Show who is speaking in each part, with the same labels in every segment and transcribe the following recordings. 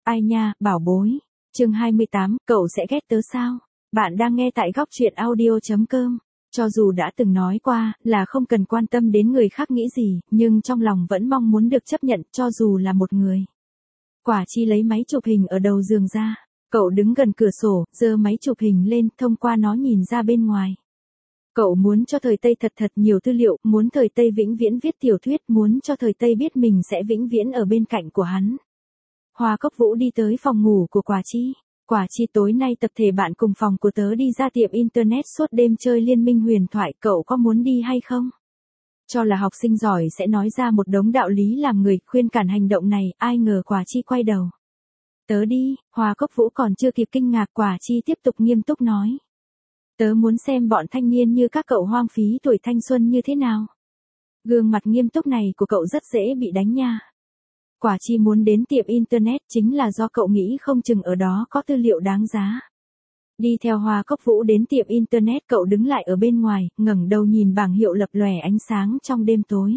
Speaker 1: Ai nha, bảo bối. Chương 28, cậu sẽ ghét tớ sao? Bạn đang nghe tại góc truyện audio.com. Cho dù đã từng nói qua là không cần quan tâm đến người khác nghĩ gì, nhưng trong lòng vẫn mong muốn được chấp nhận cho dù là một người. Quả Chi lấy máy chụp hình ở đầu giường ra. Cậu đứng gần cửa sổ, giơ máy chụp hình lên, thông qua nó nhìn ra bên ngoài. Cậu muốn cho thời Tây thật nhiều tư liệu, muốn thời Tây vĩnh viễn viết tiểu thuyết, muốn cho thời Tây biết mình sẽ vĩnh viễn ở bên cạnh của hắn. Hoa Cốc Vũ đi tới phòng ngủ của Quả Chi. Quả Chi, tối nay tập thể bạn cùng phòng của tớ đi ra tiệm internet suốt đêm chơi Liên Minh Huyền Thoại, cậu có muốn đi hay không? Cho là học sinh giỏi sẽ nói ra một đống đạo lý làm người khuyên cản hành động này, ai ngờ Quả Chi quay đầu. Tớ đi. Hoa Cốc Vũ còn chưa kịp kinh ngạc, Quả Chi tiếp tục nghiêm túc nói. Tớ muốn xem bọn thanh niên như các cậu hoang phí tuổi thanh xuân như thế nào. Gương mặt nghiêm túc này của cậu rất dễ bị đánh nha. Quả Chi muốn đến tiệm internet chính là do cậu nghĩ không chừng ở đó có tư liệu đáng giá. Đi theo Hoa Cốc Vũ đến tiệm internet, cậu đứng lại ở bên ngoài, ngẩng đầu nhìn bảng hiệu lập lòe ánh sáng trong đêm tối.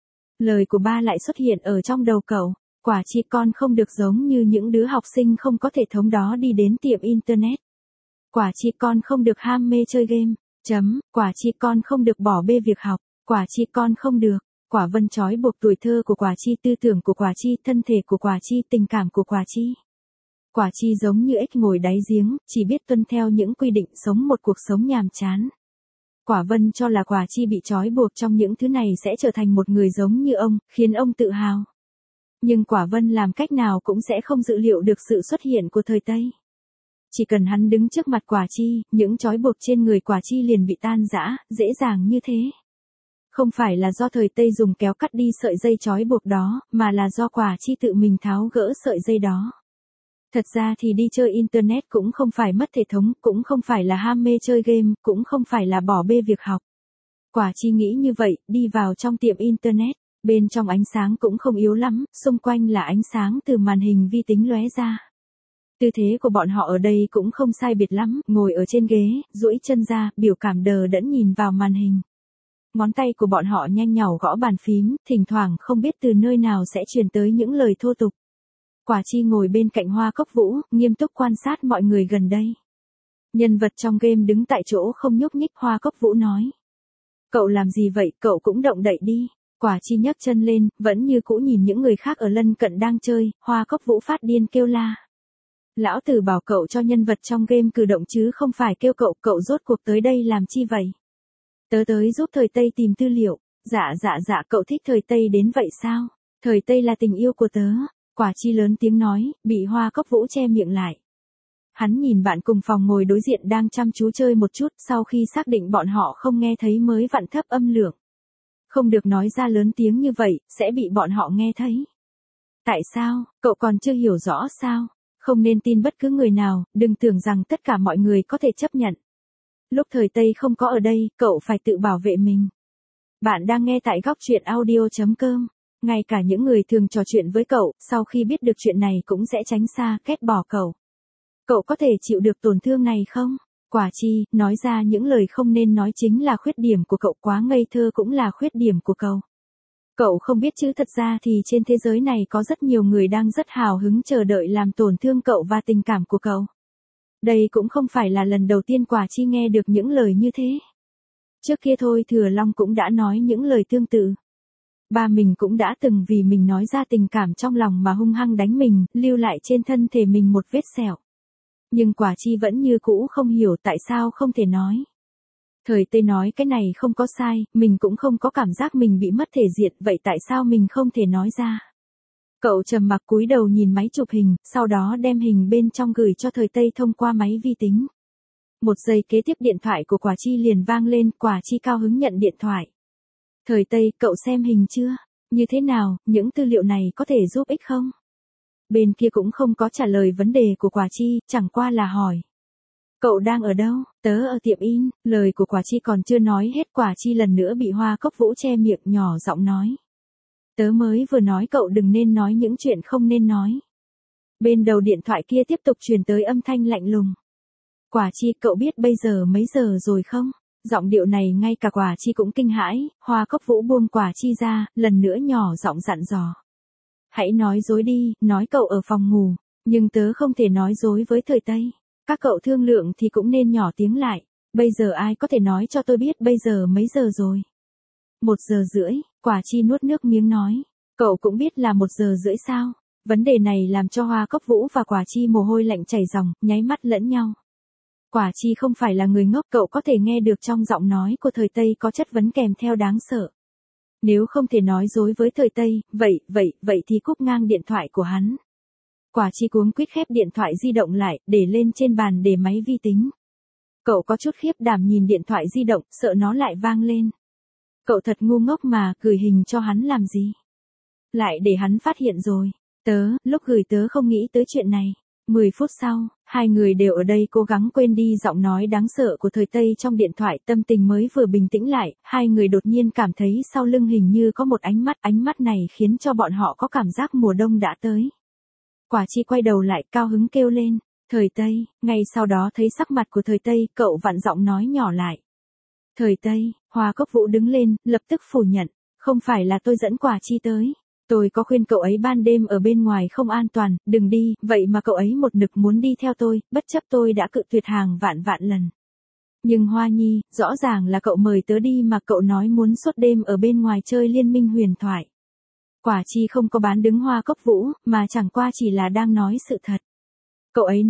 Speaker 1: Lời của ba lại xuất hiện ở trong đầu cậu. Quả Chi, con không được giống như những đứa học sinh không có thể thống đó đi đến tiệm internet. Quả Chi, con không được ham mê chơi game. Quả Chi, con không được bỏ bê việc học. Quả Chi, con không được. Quả Vân trói buộc tuổi thơ của Quả Chi, tư tưởng của Quả Chi, thân thể của Quả Chi, tình cảm của Quả Chi. Quả Chi giống như ếch ngồi đáy giếng, chỉ biết tuân theo những quy định, sống một cuộc sống nhàm chán. Quả Vân cho là Quả Chi bị trói buộc trong những thứ này sẽ trở thành một người giống như ông, khiến ông tự hào. Nhưng Quả Vân làm cách nào cũng sẽ không dự liệu được sự xuất hiện của thời Tây. Chỉ cần hắn đứng trước mặt Quả Chi, những trói buộc trên người Quả Chi liền bị tan rã, dễ dàng như thế. Không phải là do thời Tây dùng kéo cắt đi sợi dây trói buộc đó, mà là do Quả Chi tự mình tháo gỡ sợi dây đó. Thật ra thì đi chơi internet cũng không phải mất thể thống, cũng không phải là ham mê chơi game, cũng không phải là bỏ bê việc học. Quả Chi nghĩ như vậy, đi vào trong tiệm internet, bên trong ánh sáng cũng không yếu lắm, xung quanh là ánh sáng từ màn hình vi tính lóe ra. Tư thế của bọn họ ở đây cũng không sai biệt lắm, ngồi ở trên ghế, duỗi chân ra, biểu cảm đờ đẫn nhìn vào màn hình. Ngón tay của bọn họ nhanh nhảu gõ bàn phím, thỉnh thoảng không biết từ nơi nào sẽ truyền tới những lời thô tục. Quả Chi ngồi bên cạnh Hoa Cốc Vũ, nghiêm túc quan sát mọi người gần đây. Nhân vật trong game đứng tại chỗ không nhúc nhích, Hoa Cốc Vũ nói. Cậu làm gì vậy, cậu cũng động đậy đi. Quả Chi nhấc chân lên, vẫn như cũ nhìn những người khác ở lân cận đang chơi, Hoa Cốc Vũ phát điên kêu la. Lão tử bảo cậu cho nhân vật trong game cử động chứ không phải kêu cậu rốt cuộc tới đây làm chi vậy? Tớ tới giúp thời Tây tìm tư liệu. Dạ, cậu thích thời Tây đến vậy sao? Thời Tây là tình yêu của tớ. Quả Chi lớn tiếng nói, bị Hoa Cốc Vũ che miệng lại. Hắn nhìn bạn cùng phòng ngồi đối diện đang chăm chú chơi một chút, sau khi xác định bọn họ không nghe thấy mới vặn thấp âm lượng. Không được nói ra lớn tiếng như vậy, sẽ bị bọn họ nghe thấy. Tại sao, cậu còn chưa hiểu rõ sao? Không nên tin bất cứ người nào, đừng tưởng rằng tất cả mọi người có thể chấp nhận. Lúc thời Tây không có ở đây, cậu phải tự bảo vệ mình. Bạn đang nghe tại góc truyện audio.com. Ngay cả những người thường trò chuyện với cậu, sau khi biết được chuyện này cũng sẽ tránh xa, ghét bỏ cậu. Cậu có thể chịu được tổn thương này không? Quả Chi, nói ra những lời không nên nói chính là khuyết điểm của cậu, quá ngây thơ cũng là khuyết điểm của cậu. Cậu không biết chứ, thật ra thì trên thế giới này có rất nhiều người đang rất hào hứng chờ đợi làm tổn thương cậu và tình cảm của cậu. Đây cũng không phải là lần đầu tiên Quả Chi nghe được những lời như thế. Trước kia thôi Thừa Long cũng đã nói những lời tương tự. Ba mình cũng đã từng vì mình nói ra tình cảm trong lòng mà hung hăng đánh mình, lưu lại trên thân thể mình một vết sẹo. Nhưng Quả Chi vẫn như cũ không hiểu tại sao không thể nói. Thời Tây nói cái này không có sai, mình cũng không có cảm giác mình bị mất thể diện, vậy tại sao mình không thể nói ra? Cậu trầm mặc cúi đầu nhìn máy chụp hình, sau đó đem hình bên trong gửi cho thời Tây thông qua máy vi tính. Một giây kế tiếp điện thoại của Quả Chi liền vang lên, Quả Chi cao hứng nhận điện thoại. Thời Tây, cậu xem hình chưa? Như thế nào, những tư liệu này có thể giúp ích không? Bên kia cũng không có trả lời vấn đề của Quả Chi, chẳng qua là hỏi. Cậu đang ở đâu? Tớ ở tiệm in. Lời của Quả Chi còn chưa nói hết, Quả Chi lần nữa bị Hoa Cốc Vũ che miệng, nhỏ giọng nói. Tớ mới vừa nói cậu đừng nên nói những chuyện không nên nói. Bên đầu điện thoại kia tiếp tục truyền tới âm thanh lạnh lùng. Quả Chi, cậu biết bây giờ mấy giờ rồi không? Giọng điệu này ngay cả Quả Chi cũng kinh hãi, Hoa Cốc Vũ buông Quả Chi ra, lần nữa nhỏ giọng dặn dò. Hãy nói dối đi, nói cậu ở phòng ngủ. Nhưng tớ không thể nói dối với thời Tây. Các cậu thương lượng thì cũng nên nhỏ tiếng lại. Bây giờ ai có thể nói cho tôi biết bây giờ mấy giờ rồi? 1:30, Quả Chi nuốt nước miếng nói. Cậu cũng biết là 1:30 sao? Vấn đề này làm cho Hoa Cốc Vũ và Quả Chi mồ hôi lạnh chảy ròng, nháy mắt lẫn nhau. Quả Chi không phải là người ngốc, cậu có thể nghe được trong giọng nói của thời Tây có chất vấn kèm theo đáng sợ. Nếu không thể nói dối với thời Tây, vậy thì cúp ngang điện thoại của hắn. Quả Chi cuống quýt khép điện thoại di động lại, để lên trên bàn để máy vi tính. Cậu có chút khiếp đảm nhìn điện thoại di động, sợ nó lại vang lên. Cậu thật ngu ngốc mà, gửi hình cho hắn làm gì? Lại để hắn phát hiện rồi. Lúc gửi tớ không nghĩ tới chuyện này. 10 phút sau, hai người đều ở đây cố gắng quên đi giọng nói đáng sợ của thời Tây trong điện thoại, tâm tình mới vừa bình tĩnh lại, hai người đột nhiên cảm thấy sau lưng hình như có một ánh mắt này khiến cho bọn họ có cảm giác mùa đông đã tới. Quả Chi quay đầu lại cao hứng kêu lên, thời Tây, ngay sau đó thấy sắc mặt của thời Tây, cậu vặn giọng nói nhỏ lại. Thời Tây, Hoa Cốc Vũ đứng lên, lập tức phủ nhận, không phải là tôi dẫn Quả Chi tới. Tôi có khuyên cậu ấy ban đêm ở bên ngoài không an toàn, đừng đi, vậy mà cậu ấy một mực muốn đi theo tôi, bất chấp tôi đã cự tuyệt hàng vạn lần. Nhưng Hoa Nhi, rõ ràng là cậu mời tớ đi mà cậu nói muốn suốt đêm ở bên ngoài chơi liên minh huyền thoại. Quả Chi không có bán đứng Hoa Cốc Vũ, mà chẳng qua chỉ là đang nói sự thật. Cậu ấy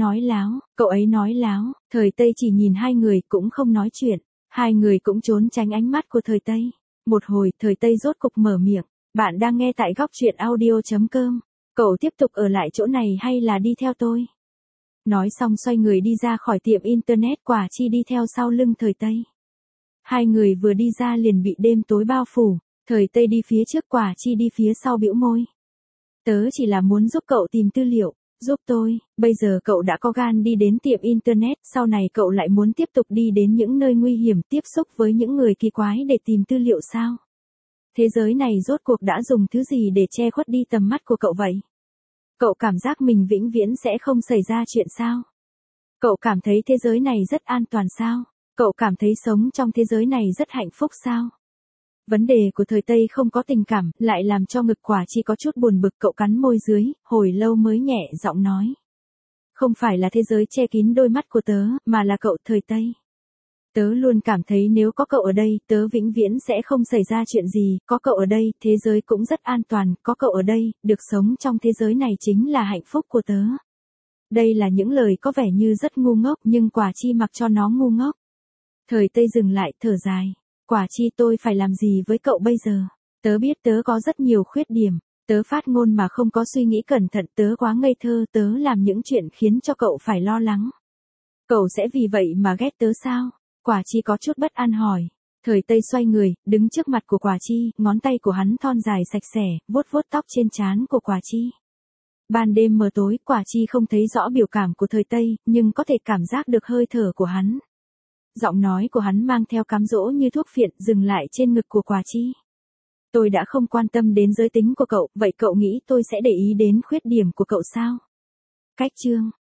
Speaker 1: nói láo, thời Tây chỉ nhìn hai người cũng không nói chuyện, hai người cũng trốn tránh ánh mắt của thời Tây. Một hồi, thời Tây rốt cục mở miệng. Bạn đang nghe tại góc truyện audio.com. Cậu tiếp tục ở lại chỗ này hay là đi theo tôi? Nói xong xoay người đi ra khỏi tiệm internet, Quả Chi đi theo sau lưng thời Tây. Hai người vừa đi ra liền bị đêm tối bao phủ, thời Tây đi phía trước, Quả Chi đi phía sau bĩu môi. Tớ chỉ là muốn giúp cậu tìm tư liệu, giúp tôi, bây giờ cậu đã có gan đi đến tiệm internet, sau này cậu lại muốn tiếp tục đi đến những nơi nguy hiểm, tiếp xúc với những người kỳ quái để tìm tư liệu sao? Thế giới này rốt cuộc đã dùng thứ gì để che khuất đi tầm mắt của cậu vậy? Cậu cảm giác mình vĩnh viễn sẽ không xảy ra chuyện sao? Cậu cảm thấy thế giới này rất an toàn sao? Cậu cảm thấy sống trong thế giới này rất hạnh phúc sao? Vấn đề của thời Tây không có tình cảm, lại làm cho ngực Quả Chi có chút buồn bực, cậu cắn môi dưới, hồi lâu mới nhẹ giọng nói. Không phải là thế giới che kín đôi mắt của tớ, mà là cậu thời Tây. Tớ luôn cảm thấy nếu có cậu ở đây, tớ vĩnh viễn sẽ không xảy ra chuyện gì, có cậu ở đây, thế giới cũng rất an toàn, có cậu ở đây, được sống trong thế giới này chính là hạnh phúc của tớ. Đây là những lời có vẻ như rất ngu ngốc, nhưng Quả Chi mặc cho nó ngu ngốc. Thời Tây dừng lại, thở dài. Quả Chi, tôi phải làm gì với cậu bây giờ? Tớ biết tớ có rất nhiều khuyết điểm, tớ phát ngôn mà không có suy nghĩ cẩn thận, tớ quá ngây thơ, tớ làm những chuyện khiến cho cậu phải lo lắng. Cậu sẽ vì vậy mà ghét tớ sao? Quả Chi có chút bất an hỏi. Thời Tây xoay người, đứng trước mặt của Quả Chi, ngón tay của hắn thon dài sạch sẽ, vuốt vuốt tóc trên trán của Quả Chi. Ban đêm mờ tối, Quả Chi không thấy rõ biểu cảm của thời Tây, nhưng có thể cảm giác được hơi thở của hắn. Giọng nói của hắn mang theo cám dỗ như thuốc phiện, dừng lại trên ngực của Quả Chi. Tôi đã không quan tâm đến giới tính của cậu, vậy cậu nghĩ tôi sẽ để ý đến khuyết điểm của cậu sao? Cách chương